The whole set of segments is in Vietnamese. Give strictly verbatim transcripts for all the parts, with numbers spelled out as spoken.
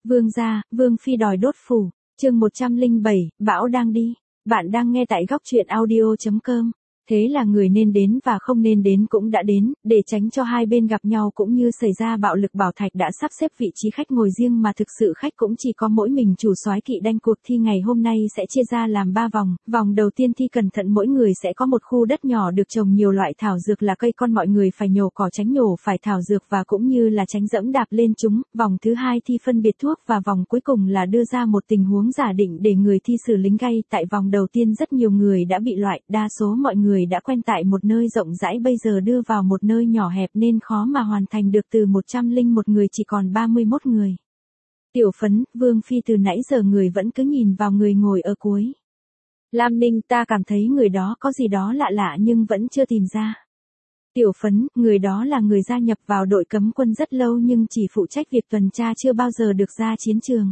Vương gia, Vương phi đòi đốt phủ, chương một trăm lẻ bảy, bão đang đi. Bạn đang nghe tại góc truyện audio chấm com. Thế là người nên đến và không nên đến cũng đã đến, để tránh cho hai bên gặp nhau cũng như xảy ra bạo lực. Bảo Thạch đã sắp xếp vị trí khách ngồi riêng mà thực sự khách cũng chỉ có mỗi mình chủ soái kỵ đanh. Cuộc thi ngày hôm nay sẽ chia ra làm ba vòng, vòng đầu tiên thi cẩn thận, mỗi người sẽ có một khu đất nhỏ được trồng nhiều loại thảo dược là cây con, mọi người phải nhổ cỏ, tránh nhổ phải thảo dược và cũng như là tránh dẫm đạp lên chúng. Vòng thứ hai thi phân biệt thuốc và vòng cuối cùng là đưa ra một tình huống giả định để người thi xử lính gay. Tại vòng đầu tiên rất nhiều người đã bị loại, đa số mọi người đã quen tại một nơi rộng rãi, bây giờ đưa vào một nơi nhỏ hẹp nên khó mà hoàn thành được. Từ một trăm lẻ một người chỉ còn ba mươi mốt người. Tiểu Phấn, Vương phi từ nãy giờ người vẫn cứ nhìn vào người ngồi ở cuối. Lam Ninh, ta cảm thấy người đó có gì đó lạ lạ nhưng vẫn chưa tìm ra. Tiểu Phấn, người đó là người gia nhập vào đội cấm quân rất lâu nhưng chỉ phụ trách việc tuần tra, chưa bao giờ được ra chiến trường.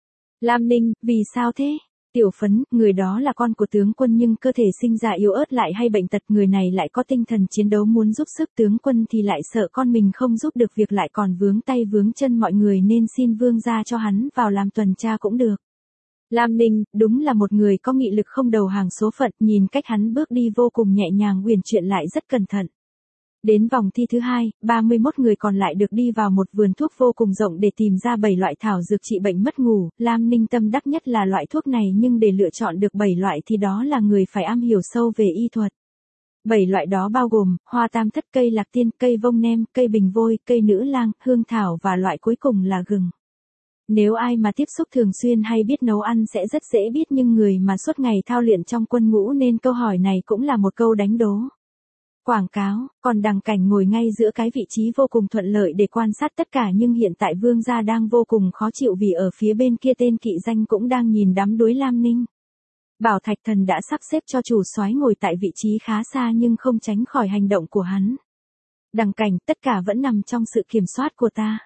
Lam Ninh, vì sao thế? Tiểu Phấn, người đó là con của tướng quân nhưng cơ thể sinh ra yếu ớt lại hay bệnh tật, người này lại có tinh thần chiến đấu muốn giúp sức tướng quân thì lại sợ con mình không giúp được việc, lại còn vướng tay vướng chân mọi người nên xin vương gia cho hắn vào làm tuần tra cũng được. Lam Ninh, đúng là một người có nghị lực không đầu hàng số phận, nhìn cách hắn bước đi vô cùng nhẹ nhàng, uyển chuyển lại rất cẩn thận. Đến vòng thi thứ hai, ba mươi mốt người còn lại được đi vào một vườn thuốc vô cùng rộng để tìm ra bảy loại thảo dược trị bệnh mất ngủ. Lam Ninh tâm đắc nhất là loại thuốc này, nhưng để lựa chọn được bảy loại thì đó là người phải am hiểu sâu về y thuật. Bảy loại đó bao gồm hoa tam thất, cây lạc tiên, cây vông nem, cây bình vôi, cây nữ lang, hương thảo và loại cuối cùng là gừng. Nếu ai mà tiếp xúc thường xuyên hay biết nấu ăn sẽ rất dễ biết, nhưng người mà suốt ngày thao luyện trong quân ngũ nên câu hỏi này cũng là một câu đánh đố. Quảng cáo, còn Đằng Cảnh ngồi ngay giữa cái vị trí vô cùng thuận lợi để quan sát tất cả, nhưng hiện tại vương gia đang vô cùng khó chịu vì ở phía bên kia tên kỵ danh cũng đang nhìn đắm đuối Lam Ninh. Bảo Thạch Thần đã sắp xếp cho chủ soái ngồi tại vị trí khá xa nhưng không tránh khỏi hành động của hắn. Đằng Cảnh, tất cả vẫn nằm trong sự kiểm soát của ta.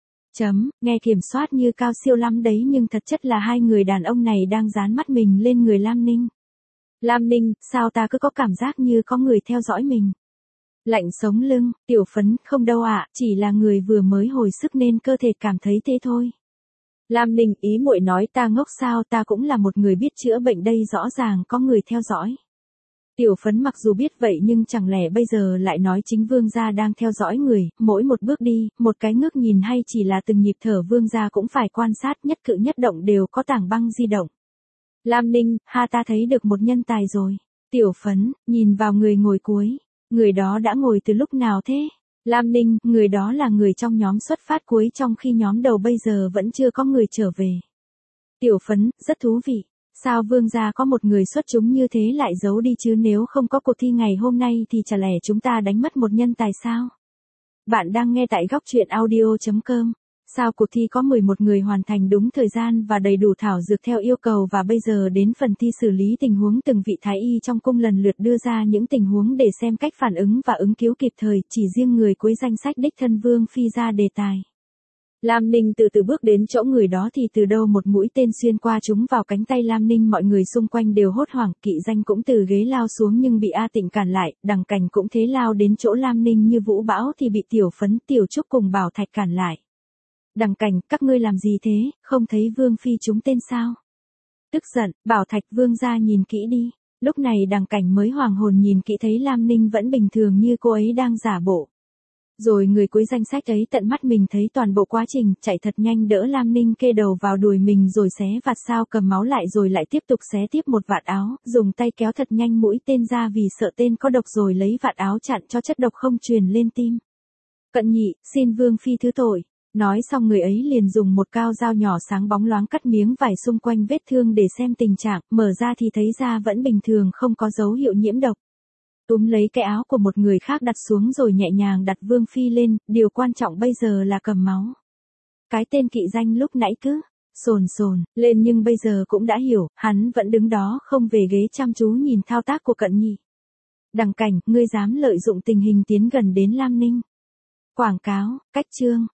Chấm, nghe kiểm soát như cao siêu lắm đấy nhưng thật chất là hai người đàn ông này đang dán mắt mình lên người Lam Ninh. Lam Ninh, sao ta cứ có cảm giác như có người theo dõi mình. Lạnh sống lưng, Tiểu Phấn, không đâu ạ, chỉ là người vừa mới hồi sức nên cơ thể cảm thấy thế thôi. Lam Ninh, ý muội nói ta ngốc sao, ta cũng là một người biết chữa bệnh đây, rõ ràng có người theo dõi. Tiểu Phấn mặc dù biết vậy nhưng chẳng lẽ bây giờ lại nói chính vương gia đang theo dõi người, mỗi một bước đi, một cái ngước nhìn hay chỉ là từng nhịp thở vương gia cũng phải quan sát, nhất cử nhất động đều có tảng băng di động. Lam Ninh, ha, ta thấy được một nhân tài rồi. Tiểu Phấn, nhìn vào người ngồi cuối. Người đó đã ngồi từ lúc nào thế? Lam Ninh, người đó là người trong nhóm xuất phát cuối, trong khi nhóm đầu bây giờ vẫn chưa có người trở về. Tiểu Phấn, rất thú vị. Sao vương gia có một người xuất chúng như thế lại giấu đi chứ, nếu không có cuộc thi ngày hôm nay thì chả lẽ chúng ta đánh mất một nhân tài sao? Bạn đang nghe tại góc truyện audio chấm com. Sao cuộc thi có mười một người hoàn thành đúng thời gian và đầy đủ thảo dược theo yêu cầu, và bây giờ đến phần thi xử lý tình huống. Từng vị thái y trong cung lần lượt đưa ra những tình huống để xem cách phản ứng và ứng cứu kịp thời, chỉ riêng người cuối danh sách đích thân Vương phi ra đề tài. Lam Ninh từ từ bước đến chỗ người đó thì từ đâu một mũi tên xuyên qua trúng vào cánh tay Lam Ninh, mọi người xung quanh đều hốt hoảng, kỵ danh cũng từ ghế lao xuống nhưng bị A Tịnh cản lại, Đằng Cảnh cũng thế lao đến chỗ Lam Ninh như vũ bão thì bị Tiểu Phấn, Tiểu Trúc cùng Bảo Thạch cản lại. Đằng Cảnh, các ngươi làm gì thế, không thấy Vương phi trúng tên sao? Tức giận, Bảo Thạch, vương gia nhìn kỹ đi. Lúc này Đằng Cảnh mới hoàng hồn, nhìn kỹ thấy Lam Ninh vẫn bình thường như cô ấy đang giả bộ. Rồi người cuối danh sách ấy tận mắt mình thấy toàn bộ quá trình, chạy thật nhanh đỡ Lam Ninh kê đầu vào đùi mình rồi xé vạt sao cầm máu lại, rồi lại tiếp tục xé tiếp một vạt áo, dùng tay kéo thật nhanh mũi tên ra vì sợ tên có độc, rồi lấy vạt áo chặn cho chất độc không truyền lên tim. Cận nhị, xin Vương phi thứ tội. Nói xong người ấy liền dùng một cao dao nhỏ sáng bóng loáng cắt miếng vải xung quanh vết thương để xem tình trạng, mở ra thì thấy da vẫn bình thường, không có dấu hiệu nhiễm độc. Túm lấy cái áo của một người khác đặt xuống rồi nhẹ nhàng đặt Vương phi lên, điều quan trọng bây giờ là cầm máu. Cái tên kỵ danh lúc nãy cứ sồn sồn lên nhưng bây giờ cũng đã hiểu, hắn vẫn đứng đó không về ghế chăm chú nhìn thao tác của Cận nhị. Đằng Cảnh, ngươi dám lợi dụng tình hình tiến gần đến Lam Ninh. Quảng cáo, cách chương.